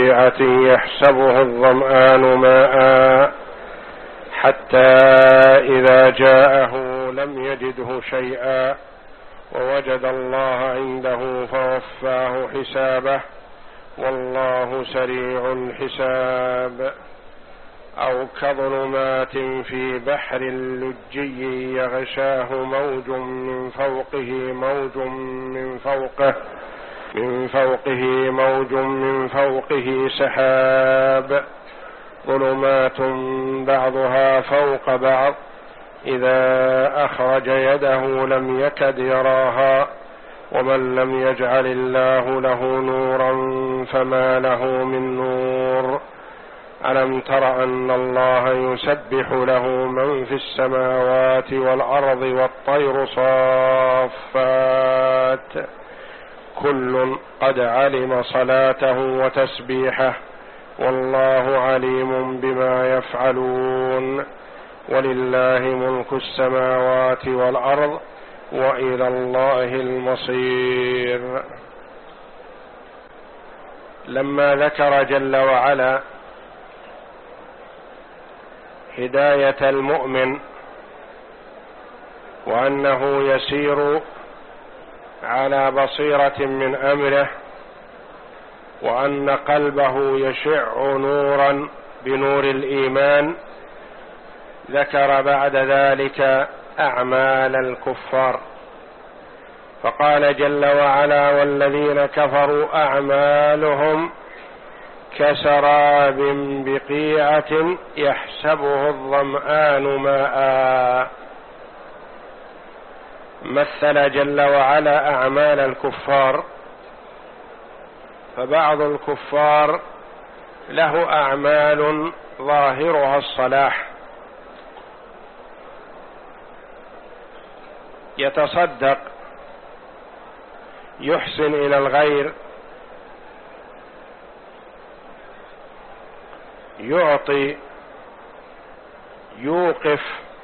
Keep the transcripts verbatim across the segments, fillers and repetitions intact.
بقيعة يحسبه الظمآن ماء حتى إذا جاءه لم يجده شيئا ووجد الله عنده فوفاه حسابه والله سريع الحساب. أو كظلمات في بحر لجي يغشاه موج من فوقه موج من فوقه من فوقه موج من فوقه سحاب ظلمات بعضها فوق بعض إذا أخرج يده لم يكد يراها ومن لم يجعل الله له نورا فما له من نور. ألم تر أن الله يسبح له من في السماوات والأرض والطير صافات كل قد علم صلاته وتسبيحه والله عليم بما يفعلون ولله ملك السماوات والأرض وإلى الله المصير. لما ذكر جل وعلا هداية المؤمن وأنه يسير على بصيرة من أمره وأن قلبه يشع نورا بنور الإيمان، ذكر بعد ذلك أعمال الكفار فقال جل وعلا والذين كفروا أعمالهم كسراب بقيعة يحسبه الظمآن ماء. مثل جل وعلا أعمال الكفار، فبعض الكفار له أعمال ظاهرها الصلاح، يتصدق، يحسن إلى الغير، يعطي، يوقف،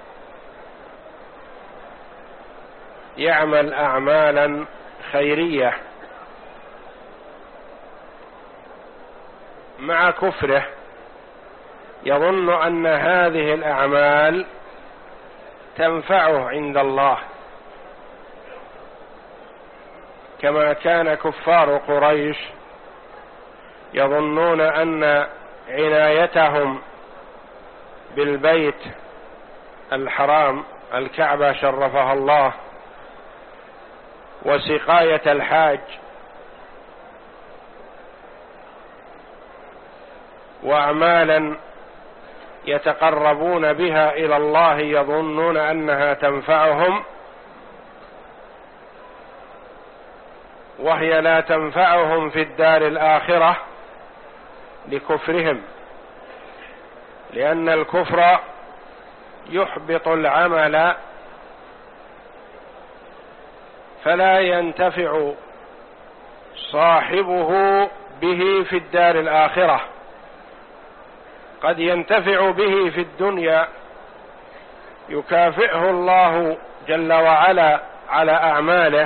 يعمل أعمالا خيرية، مع كفره يظن أن هذه الأعمال تنفعه عند الله، كما كان كفار قريش يظنون أن عنايتهم بالبيت الحرام الكعبة شرفها الله وسقاية الحاج وأعمالا يتقربون بها إلى الله يظنون أنها تنفعهم وهي لا تنفعهم في الدار الآخرة لكفرهم، لأن الكفر يحبط العمل فلا ينتفع صاحبه به في الدار الآخرة. قد ينتفع به في الدنيا، يكافئه الله جل وعلا على أعماله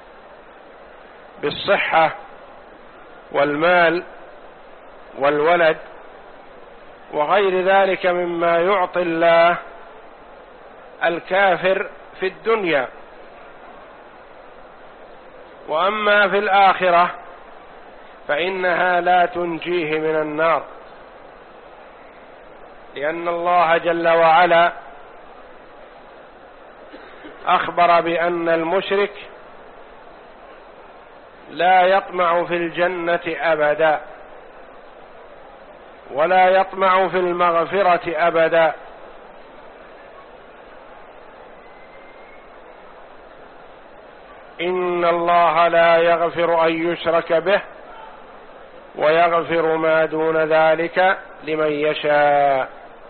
بالصحة والمال والولد وغير ذلك مما يعطي الله الكافر في الدنيا. وأما في الآخرة فإنها لا تنجيه من النار، لأن الله جل وعلا أخبر بأن المشرك لا يطمع في الجنة أبدا ولا يطمع في المغفرة أبدا، إن الله لا يغفر أن يشرك به ويغفر ما دون ذلك لمن يشاء.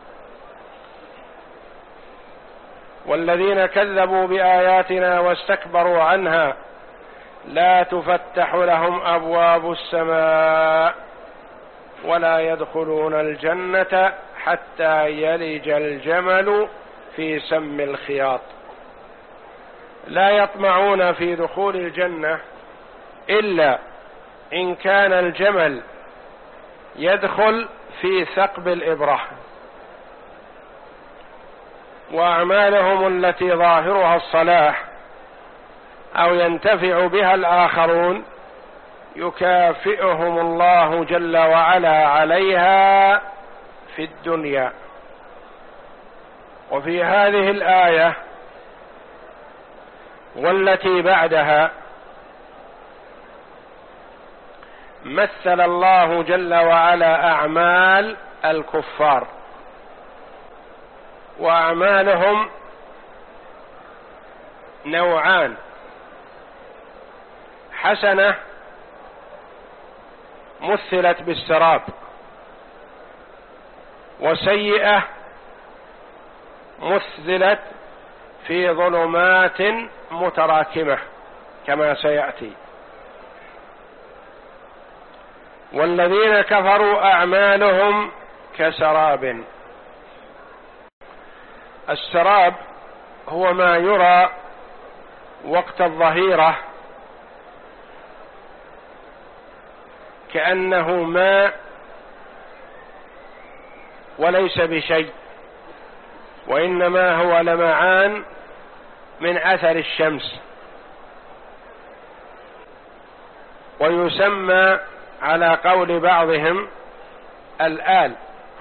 والذين كذبوا بآياتنا واستكبروا عنها لا تفتح لهم أبواب السماء ولا يدخلون الجنة حتى يلج الجمل في سم الخياط. لا يطمعون في دخول الجنة إلا إن كان الجمل يدخل في ثقب الإبرة، وأعمالهم التي ظاهرها الصلاح أو ينتفع بها الآخرون يكافئهم الله جل وعلا عليها في الدنيا. وفي هذه الآية والتي بعدها مثل الله جل وعلا أعمال الكفار، وأعمالهم نوعان: حسنة مثلت بالسراب، وسيئة مثلت في ظلمات متراكمة كما سيأتي. والذين كفروا أعمالهم كسراب. السراب هو ما يرى وقت الظهيرة كأنه ماء وليس بشيء، وإنما هو لمعان من أثر الشمس، ويسمى على قول بعضهم الآل،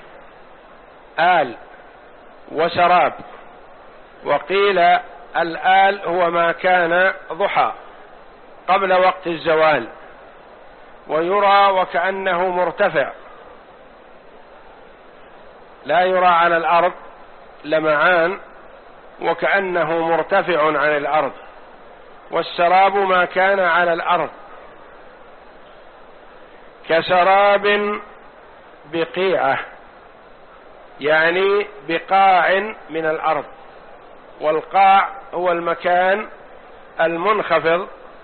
آل وسراب. وقيل الآل هو ما كان ضحى قبل وقت الزوال، ويرى وكأنه مرتفع، لا يرى على الأرض، لمعان وكأنه مرتفع عن الأرض. والسراب ما كان على الأرض، كسراب بقيعة، يعني بقاع من الأرض. والقاع هو المكان المنخفض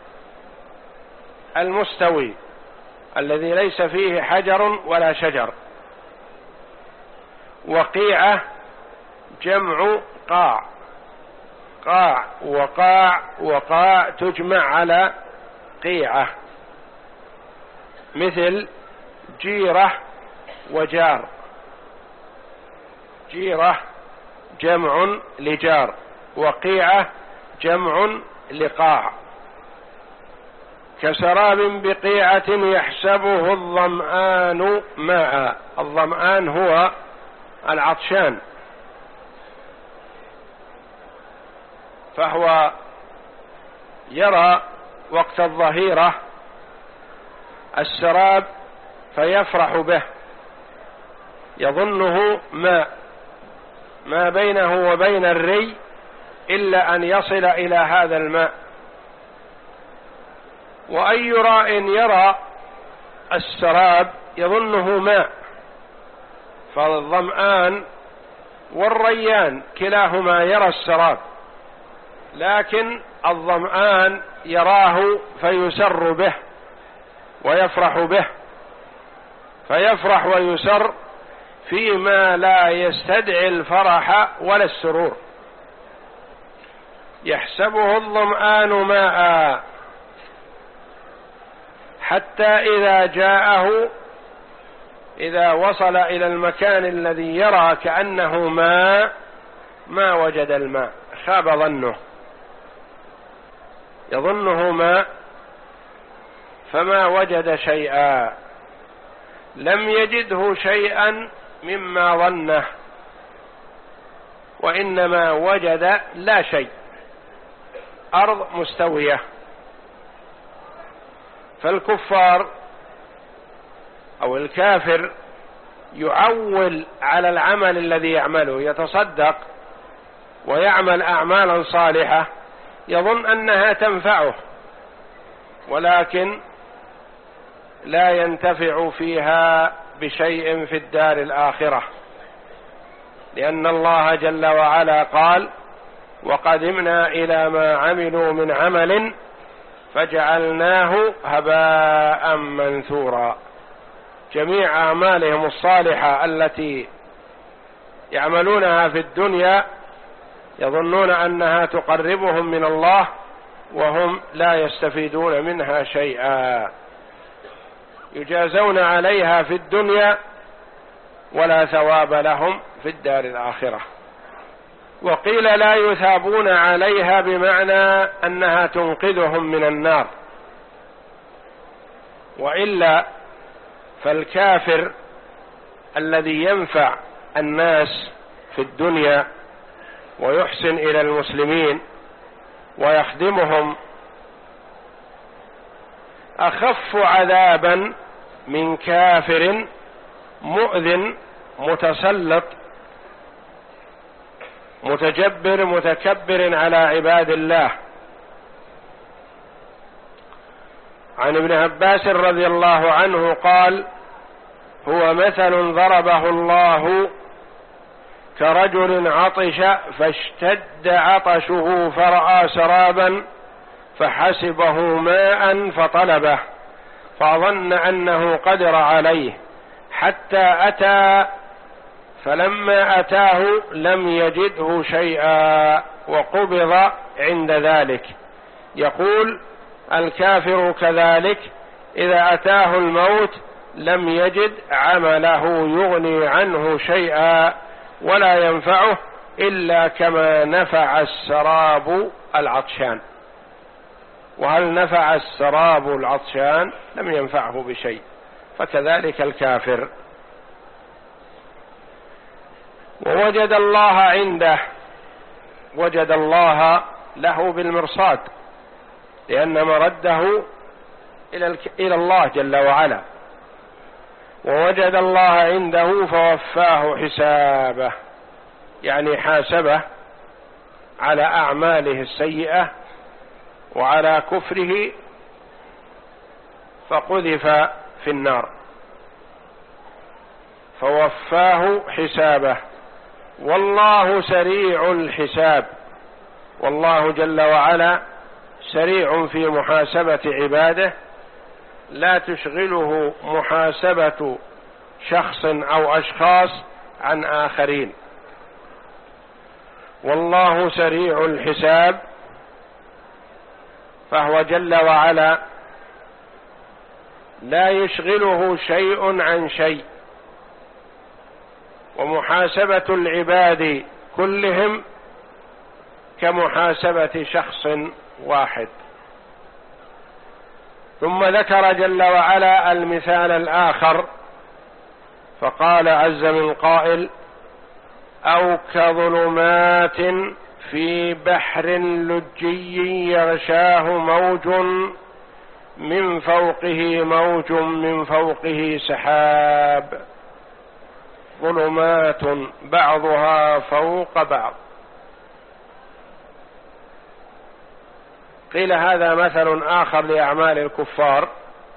المستوي الذي ليس فيه حجر ولا شجر. وقيعة جمع قاع، قاع وقاع وقاع تجمع على قيعة، مثل جيرة وجار. جيرة جمع لجار، وقيعة جمع لقاع. كسراب بقيعة يحسبه الظمآن ماء. الظمآن هو العطشان، فهو يرى وقت الظهيرة السراب فيفرح به، يظنه ماء، ما بينه وبين الري إلا أن يصل إلى هذا الماء. وأي راء يرى السراب يظنه ماء، فالظمآن والريان كلاهما يرى السراب، لكن الظمآن يراه فيسر به ويفرح به، فيفرح ويسر فيما لا يستدعي الفرح ولا السرور. يحسبه الظمآن ماء حتى إذا جاءه، إذا وصل إلى المكان الذي يرى كأنه ماء، ما وجد الماء، خاب ظنه، يظنه ماء فما وجد شيئا، لم يجده شيئا مما ظنه، وإنما وجد لا شيء، أرض مستوية. فالكفار أو الكافر يعول على العمل الذي يعمله، يتصدق ويعمل أعمالا صالحة يظن أنها تنفعه، ولكن لا ينتفع فيها بشيء في الدار الآخرة، لأن الله جل وعلا قال: وقدمنا إلى ما عملوا من عمل فجعلناه هباء منثورا. جميع أعمالهم الصالحة التي يعملونها في الدنيا يظنون أنها تقربهم من الله، وهم لا يستفيدون منها شيئا. يجازون عليها في الدنيا ولا ثواب لهم في الدار الآخرة. وقيل لا يثابون عليها بمعنى أنها تنقذهم من النار، وإلا فالكافر الذي ينفع الناس في الدنيا ويحسن إلى المسلمين ويخدمهم أخف عذابا من كافر مؤذن متسلط متجبر متكبر على عباد الله. عن ابن عباس رضي الله عنه قال: هو مثل ضربه الله كرجل عطش فاشتد عطشه فرأى سرابا فحسبه ماء فطلبه فظن أنه قدر عليه حتى أتى فلما أتاه لم يجده شيئا وقبض عند ذلك. يقول الكافر كذلك إذا أتاه الموت لم يجد عمله يغني عنه شيئا ولا ينفعه إلا كما نفع السراب العطشان. وهل نفع السراب العطشان؟ لم ينفعه بشيء. فكذلك الكافر. ووجد الله عنده، وجد الله له بالمرصاد، لأن مرده إلى الله جل وعلا. ووجد الله عنده فوفاه حسابه، يعني حاسبه على أعماله السيئة وعلى كفره فقذف في النار، فوفاه حسابه. والله سريع الحساب، والله جل وعلا سريع في محاسبة عباده، لا تشغله محاسبة شخص أو أشخاص عن آخرين. والله سريع الحساب، فهو جل وعلا لا يشغله شيء عن شيء، ومحاسبة العباد كلهم كمحاسبة شخص واحد. ثم ذكر جل وعلا المثال الآخر فقال عز من قائل: أو كظلمات في بحر لجي يغشاه موج من فوقه موج من فوقه سحاب ظلمات بعضها فوق بعض. قيل هذا مثل آخر لأعمال الكفار،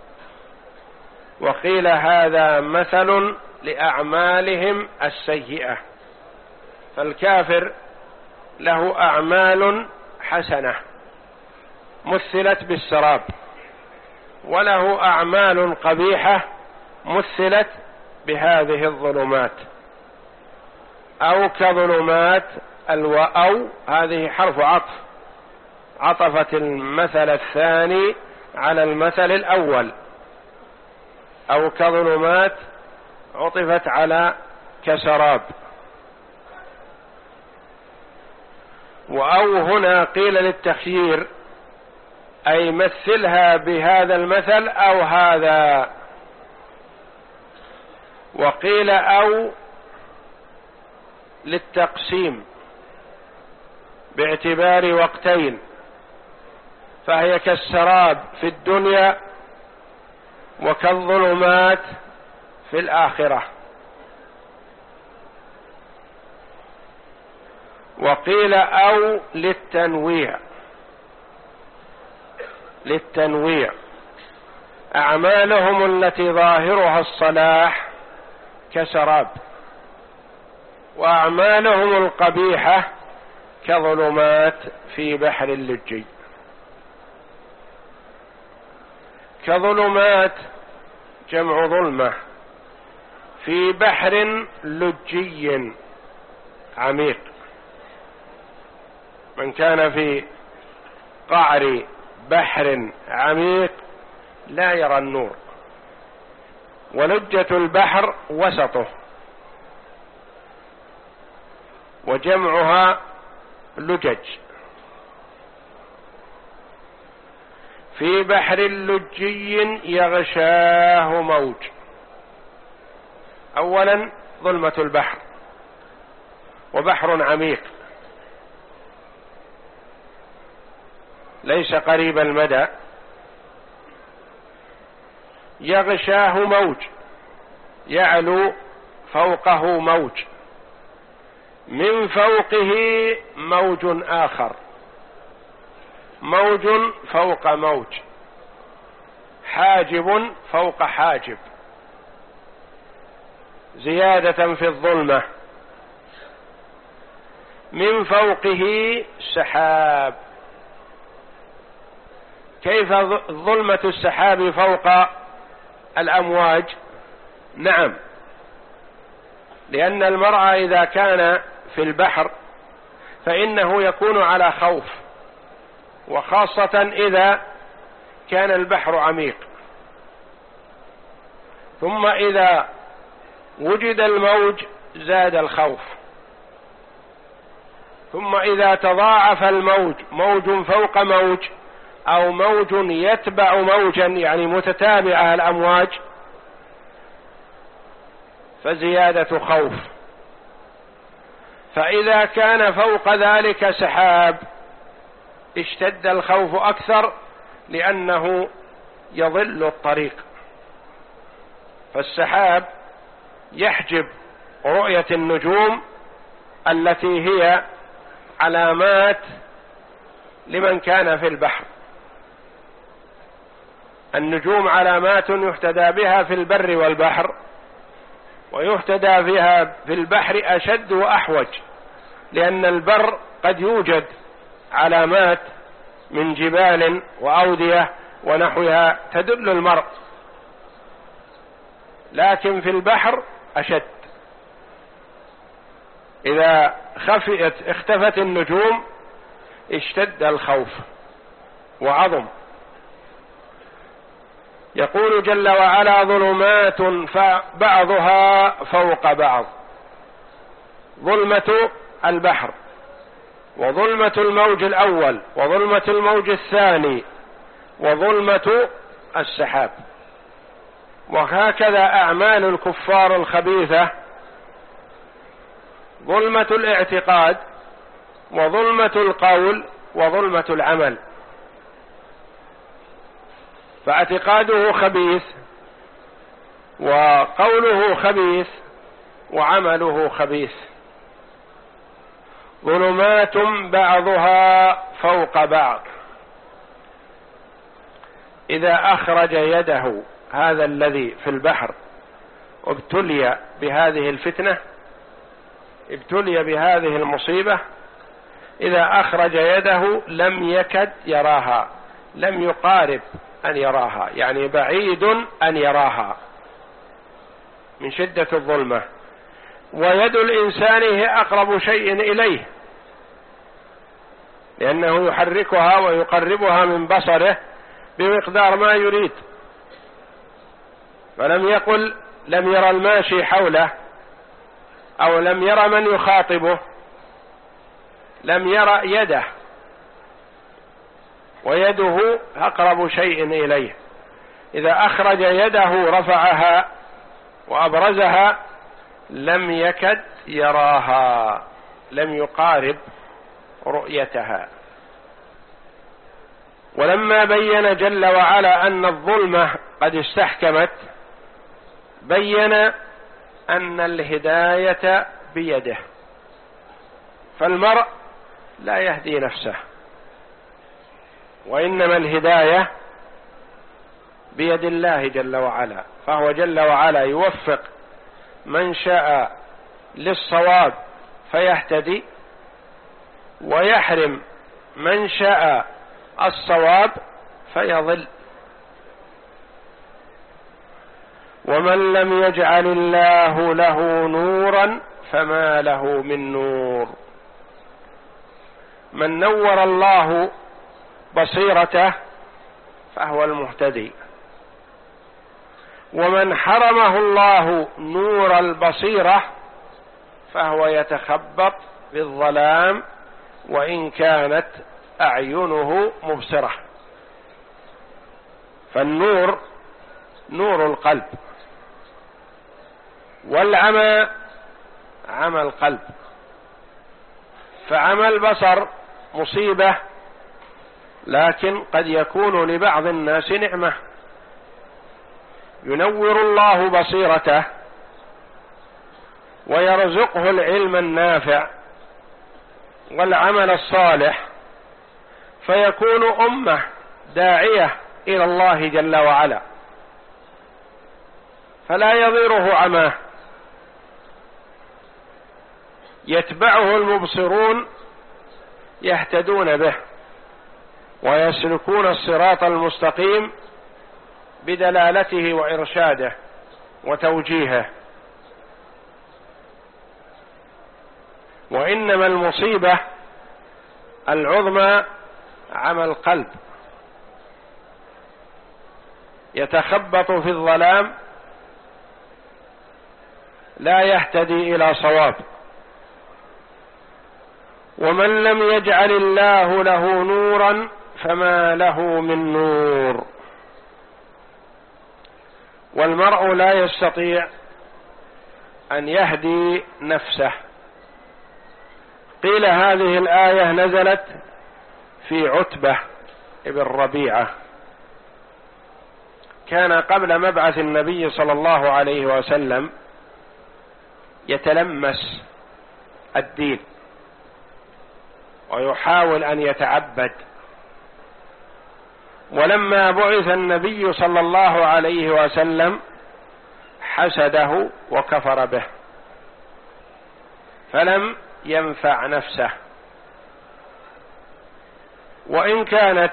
وقيل هذا مثل لأعمالهم السيئة. فالكافر له أعمال حسنة مثلت بالسراب، وله أعمال قبيحة مثلت بهذه الظلمات. أو كظلمات، الواو هذه حرف عطف، عطفت المثل الثاني على المثل الأول. أو كظلمات عطفت على كسراب. وأو هنا قيل للتخيير، أي مثلها بهذا المثل أو هذا. وقيل أو للتقسيم باعتبار وقتين، فهي كالسراب في الدنيا وكالظلمات في الآخرة. وقيل أو للتنويع، للتنويع أعمالهم التي ظاهرها الصلاح كسراب، وأعمالهم القبيحة كظلمات في بحر اللجي. كظلمات جمع ظلمة في بحر لجي عميق. من كان في قعر بحر عميق لا يرى النور، ولجة البحر وسطه، وجمعها لجج. في بحر لجي يغشاه موج. أولا ظلمة البحر، وبحر عميق ليس قريب المدى، يغشاه موج، يعلو فوقه موج، من فوقه موج آخر، موج فوق موج، حاجب فوق حاجب، زيادة في الظلمة. من فوقه سحاب. كيف ظلمة السحاب فوق الأمواج؟ نعم، لأن المرء إذا كان في البحر فإنه يكون على خوف، وخاصة إذا كان البحر عميق. ثم إذا وجد الموج زاد الخوف. ثم إذا تضاعف الموج، موج فوق موج أو موج يتبع موجا، يعني متتابعة الأمواج، فزيادة خوف. فإذا كان فوق ذلك سحاب اشتد الخوف أكثر، لأنه يضل الطريق. فالسحاب يحجب رؤية النجوم التي هي علامات لمن كان في البحر. النجوم علامات يهتدى بها في البر والبحر، ويهتدى بها في البحر أشد وأحوج، لأن البر قد يوجد علامات من جبال وأودية ونحوها تدل المرء، لكن في البحر أشد. إذا خفيت اختفت النجوم اشتد الخوف وعظم. يقول جل وعلا: ظلمات بعضها فوق بعض. ظلمة البحر، وظلمة الموج الأول، وظلمة الموج الثاني، وظلمة السحاب. وهكذا أعمال الكفار الخبيثة: ظلمة الاعتقاد، وظلمة القول، وظلمة العمل. فاعتقاده خبيث، وقوله خبيث، وعمله خبيث. ظلمات بعضها فوق بعض. إذا أخرج يده هذا الذي في البحر ابتلي بهذه الفتنة، ابتلي بهذه المصيبة، إذا أخرج يده لم يكد يراها، لم يقارب أن يراها، يعني بعيد أن يراها من شدة الظلمة. ويد الإنسان هي أقرب شيء إليه، لأنه يحركها ويقربها من بصره بمقدار ما يريد. فلم يقل لم يرى الماشي حوله، أو لم يرى من يخاطبه، لم يرى يده، ويده أقرب شيء إليه. إذا أخرج يده رفعها وأبرزها لم يكد يراها، لم يقارب رؤيتها. ولما بين جل وعلا أن الظلمة قد استحكمت، بين أن الهداية بيده. فالمرء لا يهدي نفسه، وإنما الهداية بيد الله جل وعلا. فهو جل وعلا يوفق من شاء للصواب فيهتدي، ويحرم من شاء الصواب فيضل. ومن لم يجعل الله له نورا فما له من نور. من نور الله بصيرته فهو المهتدي، ومن حرمه الله نور البصيرة فهو يتخبط في الظلام وإن كانت أعينه مبصرة. فالنور نور القلب، والعمى عمى القلب. فعمى البصر مصيبة، لكن قد يكون لبعض الناس نعمة، ينور الله بصيرته ويرزقه العلم النافع والعمل الصالح، فيكون أمة داعية إلى الله جل وعلا، فلا يضيره عماه، يتبعه المبصرون يهتدون به ويسلكون الصراط المستقيم بدلالته وإرشاده وتوجيهه. وإنما المصيبة العظمى عمى القلب، يتخبط في الظلام لا يهتدي إلى صواب. ومن لم يجعل الله له نورا فما له من نور. والمرء لا يستطيع أن يهدي نفسه. قيل هذه الآية نزلت في عتبة ابن ربيعة، كان قبل مبعث النبي صلى الله عليه وسلم يتلمس الدين ويحاول أن يتعبد، ولما بعث النبي صلى الله عليه وسلم حسده وكفر به فلم ينفع نفسه. وإن كانت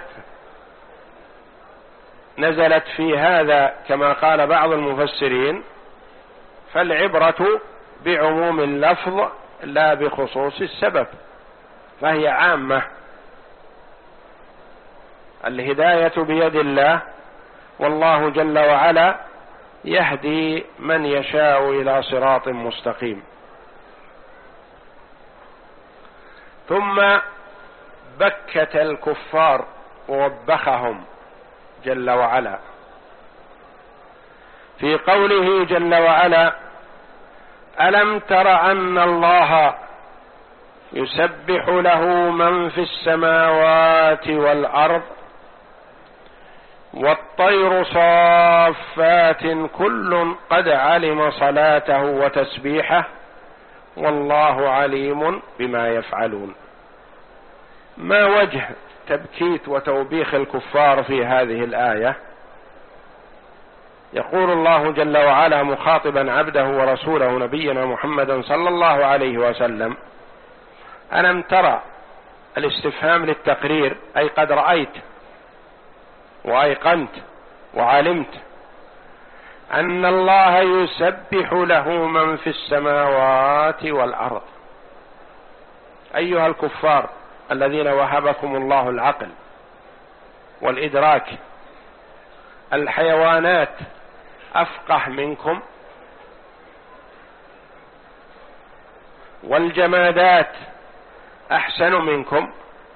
نزلت في هذا كما قال بعض المفسرين، فالعبرة بعموم اللفظ لا بخصوص السبب، فهي عامة. الهداية بيد الله، والله جل وعلا يهدي من يشاء إلى صراط مستقيم. ثم بكت الكفار ووبخهم جل وعلا في قوله جل وعلا: ألم تر أن الله يسبح له من في السماوات والأرض والطير صافات كل قد علم صلاته وتسبيحه والله عليم بما يفعلون. ما وجه تبكيت وتوبيخ الكفار في هذه الآية؟ يقول الله جل وعلا مخاطبا عبده ورسوله نبينا محمدا صلى الله عليه وسلم: ألم ترى، الاستفهام للتقرير، أي قد رأيت وأيقنت وعلمت أن الله يسبح له من في السماوات والأرض. أيها الكفار الذين وهبكم الله العقل والإدراك، الحيوانات أفقه منكم، والجمادات أحسن منكم.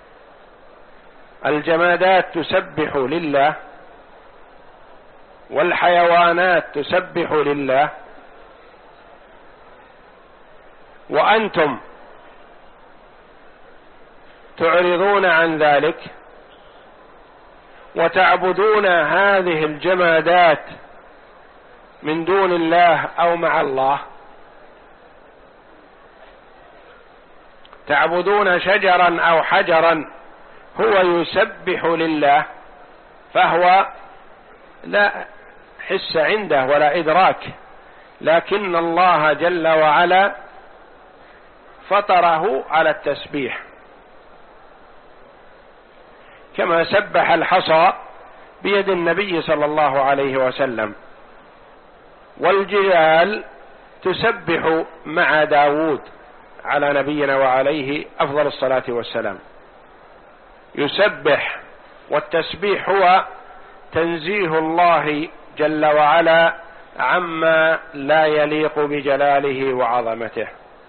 الجمادات تسبح لله والحيوانات تسبح لله، وأنتم تعرضون عن ذلك وتعبدون هذه الجمادات من دون الله أو مع الله. تعبدون شجرا أو حجرا هو يسبح لله، فهو لا حس عنده ولا إدراك، لكن الله جل وعلا فطره على التسبيح، كما سبح الحصى بيد النبي صلى الله عليه وسلم، والجبال تسبح مع داود على نبينا وعليه أفضل الصلاة والسلام. يسبح، والتسبيح هو تنزيه الله جل وعلا عما لا يليق بجلاله وعظمته،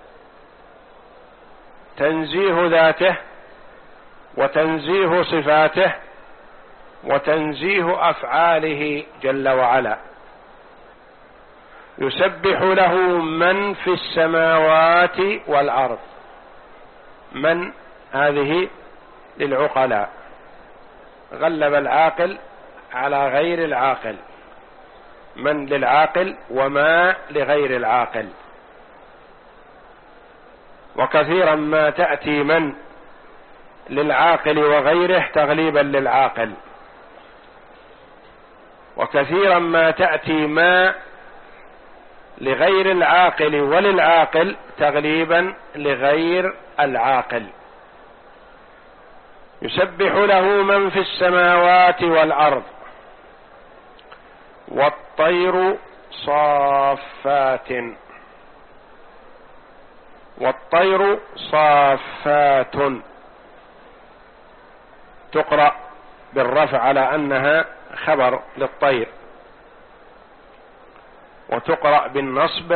تنزيه ذاته وتنزيه صفاته وتنزيه أفعاله جل وعلا. يسبح له من في السماوات والأرض. من هذه للعقلاء، غلب العاقل على غير العاقل، من للعاقل وما لغير العاقل. وكثيرا ما تأتي من للعاقل وغيره تغليبا للعاقل، وكثيرا ما تأتي ما لغير العاقل وللعاقل تغليبا لغير العاقل. يسبح له من في السماوات والأرض والطير صافات. والطير صافات تقرأ بالرفع على أنها خبر للطير، وتقرأ بالنصب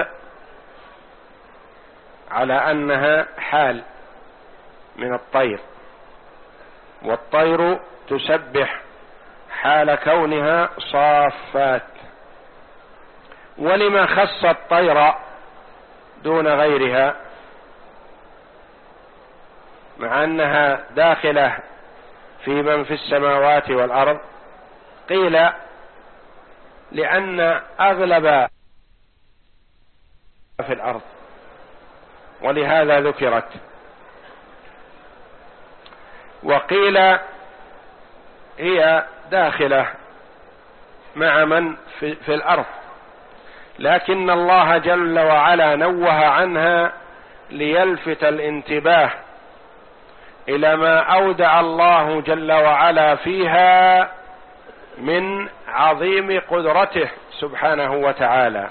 على أنها حال من الطير. والطير تسبح حال كونها صافات. ولما خص الطير دون غيرها مع أنها داخلة في من في السماوات والأرض؟ قيل لأن أغلب في الأرض ولهذا ذكرت. وقيل هي داخلة مع من في, في الأرض، لكن الله جل وعلا نوه عنها ليلفت الانتباه إلى ما أودع الله جل وعلا فيها من عظيم قدرته سبحانه وتعالى.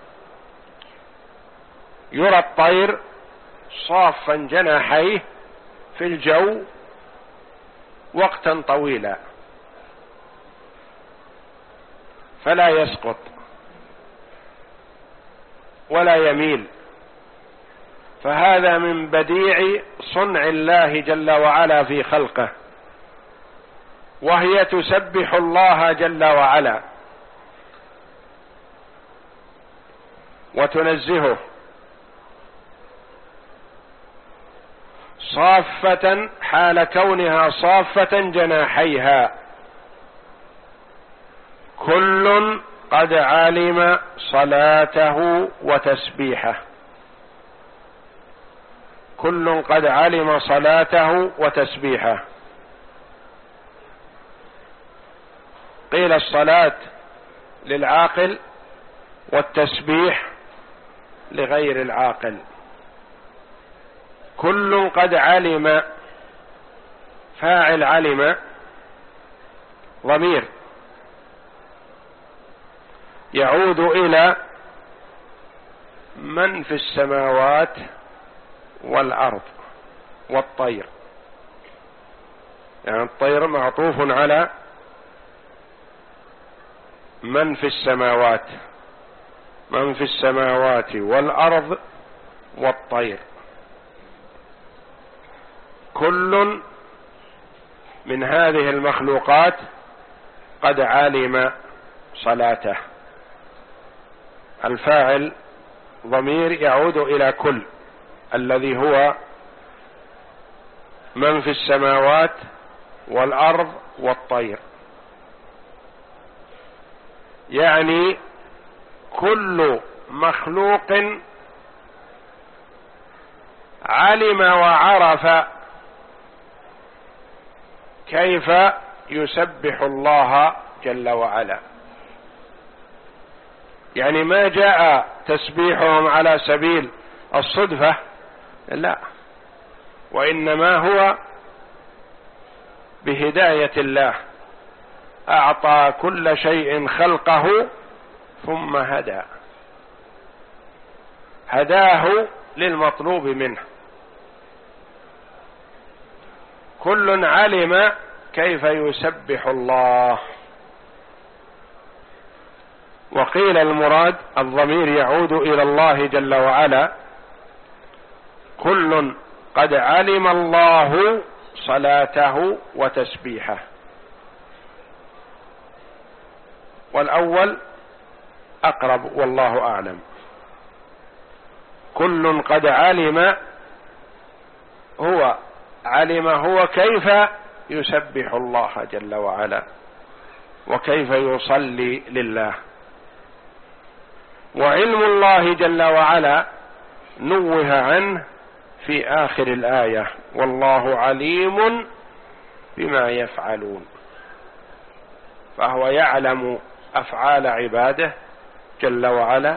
يرى الطير صافا جناحيه في الجو وقتا طويلا فلا يسقط ولا يميل، فهذا من بديع صنع الله جل وعلا في خلقه. وهي تسبح الله جل وعلا وتنزهه. صافة حال كونها صافة جناحيها. كل قد علم صلاته وتسبيحه. كل قد علم صلاته وتسبيحه. قيل الصلاة للعاقل والتسبيح لغير العاقل. كل قد علم، فاعل علم ضمير يعود إلى من في السماوات والأرض والطير، يعني الطير معطوف على من في السماوات، من في السماوات والأرض والطير. كل من هذه المخلوقات قد علم صلاته. الفاعل ضمير يعود إلى كل الذي هو من في السماوات والأرض والطير، يعني كل مخلوق علم وعرف كيف يسبح الله جل وعلا. يعني ما جاء تسبيحهم على سبيل الصدفة، لا، وإنما هو بهداية الله. أعطى كل شيء خلقه ثم هدى، هداه للمطلوب منه. كل علم كيف يسبح الله. وقيل المراد الضمير يعود إلى الله جل وعلا، كل قد علم الله صلاته وتسبيحه. والأول أقرب والله أعلم. كل قد علم، هو علم هو كيف يسبح الله جل وعلا وكيف يصلي لله. وعلم الله جل وعلا نوه عنه في آخر الآية: والله عليم بما يفعلون. فهو يعلم أفعال عباده جل وعلا،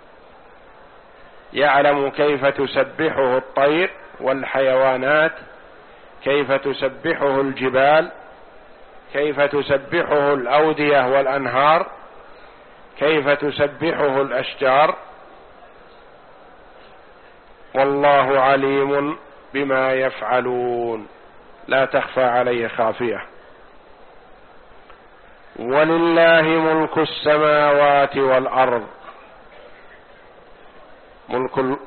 يعلم كيف تسبحه الطير والحيوانات، كيف تسبحه الجبال، كيف تسبحه الأودية والأنهار، كيف تسبحه الأشجار. والله عليم بما يفعلون، لا تخفى عليه خافية. ولله ملك السماوات والأرض. ملك ال...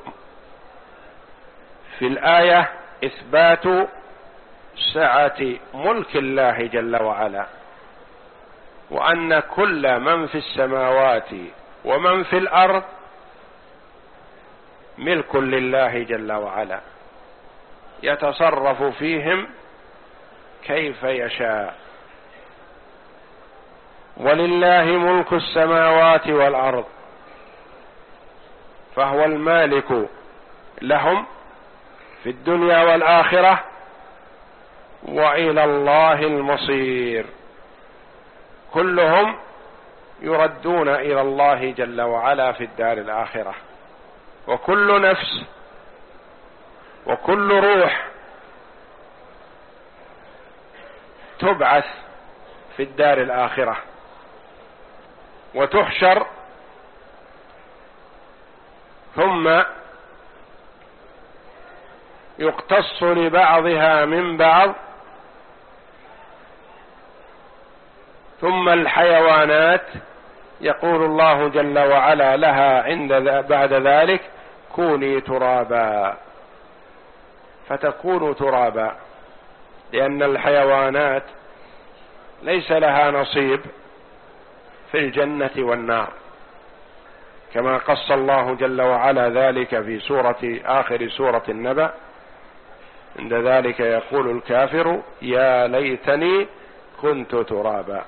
في الآية إثبات سعة ملك الله جل وعلا، وأن كل من في السماوات ومن في الأرض ملك لله جل وعلا، يتصرف فيهم كيف يشاء. ولله ملك السماوات والأرض، فهو المالك لهم في الدنيا والآخرة، وإلى الله المصير. كلهم يردون إلى الله جل وعلا في الدار الآخرة، وكل نفس وكل روح تبعث في الدار الآخرة وتحشر، ثم يقتص لبعضها من بعض، ثم الحيوانات يقول الله جل وعلا لها عند بعد ذلك: كوني ترابا، فتكون ترابا، لأن الحيوانات ليس لها نصيب في الجنة والنار، كما قص الله جل وعلا ذلك في سورة آخر سورة النبأ. عند ذلك يقول الكافر: يا ليتني كنت ترابا.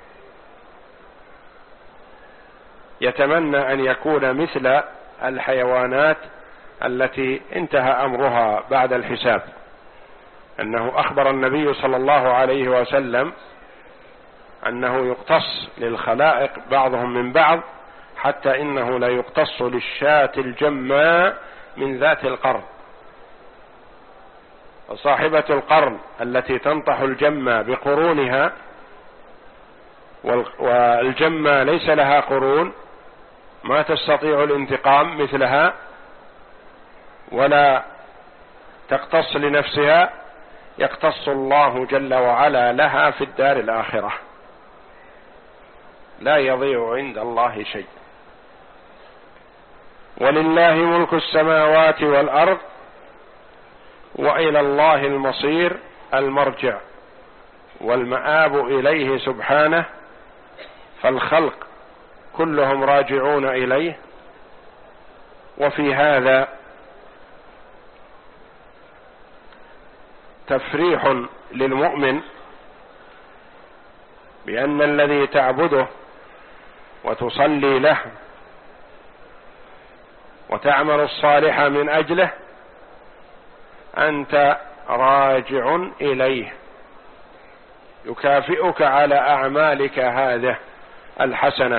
يتمنى أن يكون مثل الحيوانات التي انتهى أمرها بعد الحساب، أنه أخبر النبي صلى الله عليه وسلم أنه يقتص للخلائق بعضهم من بعض، حتى إنه لا يقتص للشاة الجماء من ذات القرن. وصاحبة القرن التي تنطح الجمة بقرونها، والجمة ليس لها قرون، ما تستطيع الانتقام مثلها ولا تقتص لنفسها، يقتص الله جل وعلا لها في الدار الآخرة، لا يضيع عند الله شيء. ولله ملك السماوات والأرض، وإلى الله المصير، المرجع والمآب إليه سبحانه. فالخلق كلهم راجعون إليه. وفي هذا تفريح للمؤمن بأن الذي تعبده وتصلي له وتعمل الصالح من أجله أنت راجع إليه، يكافئك على أعمالك هذه الحسنة.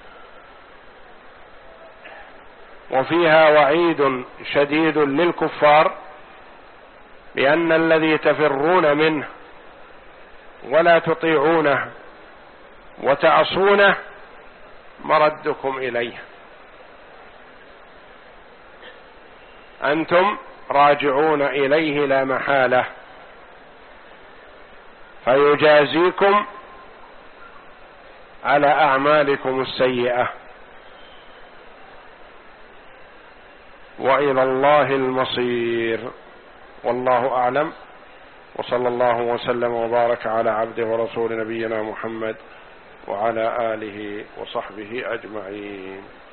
وفيها وعيد شديد للكفار بأن الذي تفرون منه ولا تطيعونه وتعصونه مردكم إليه، أنتم راجعون إليه لا محالة، فيجازيكم على أعمالكم السيئة وإلى الله المصير. والله أعلم، وصلى الله وسلم وبارك على عبده ورسول نبينا محمد وعلى آله وصحبه أجمعين.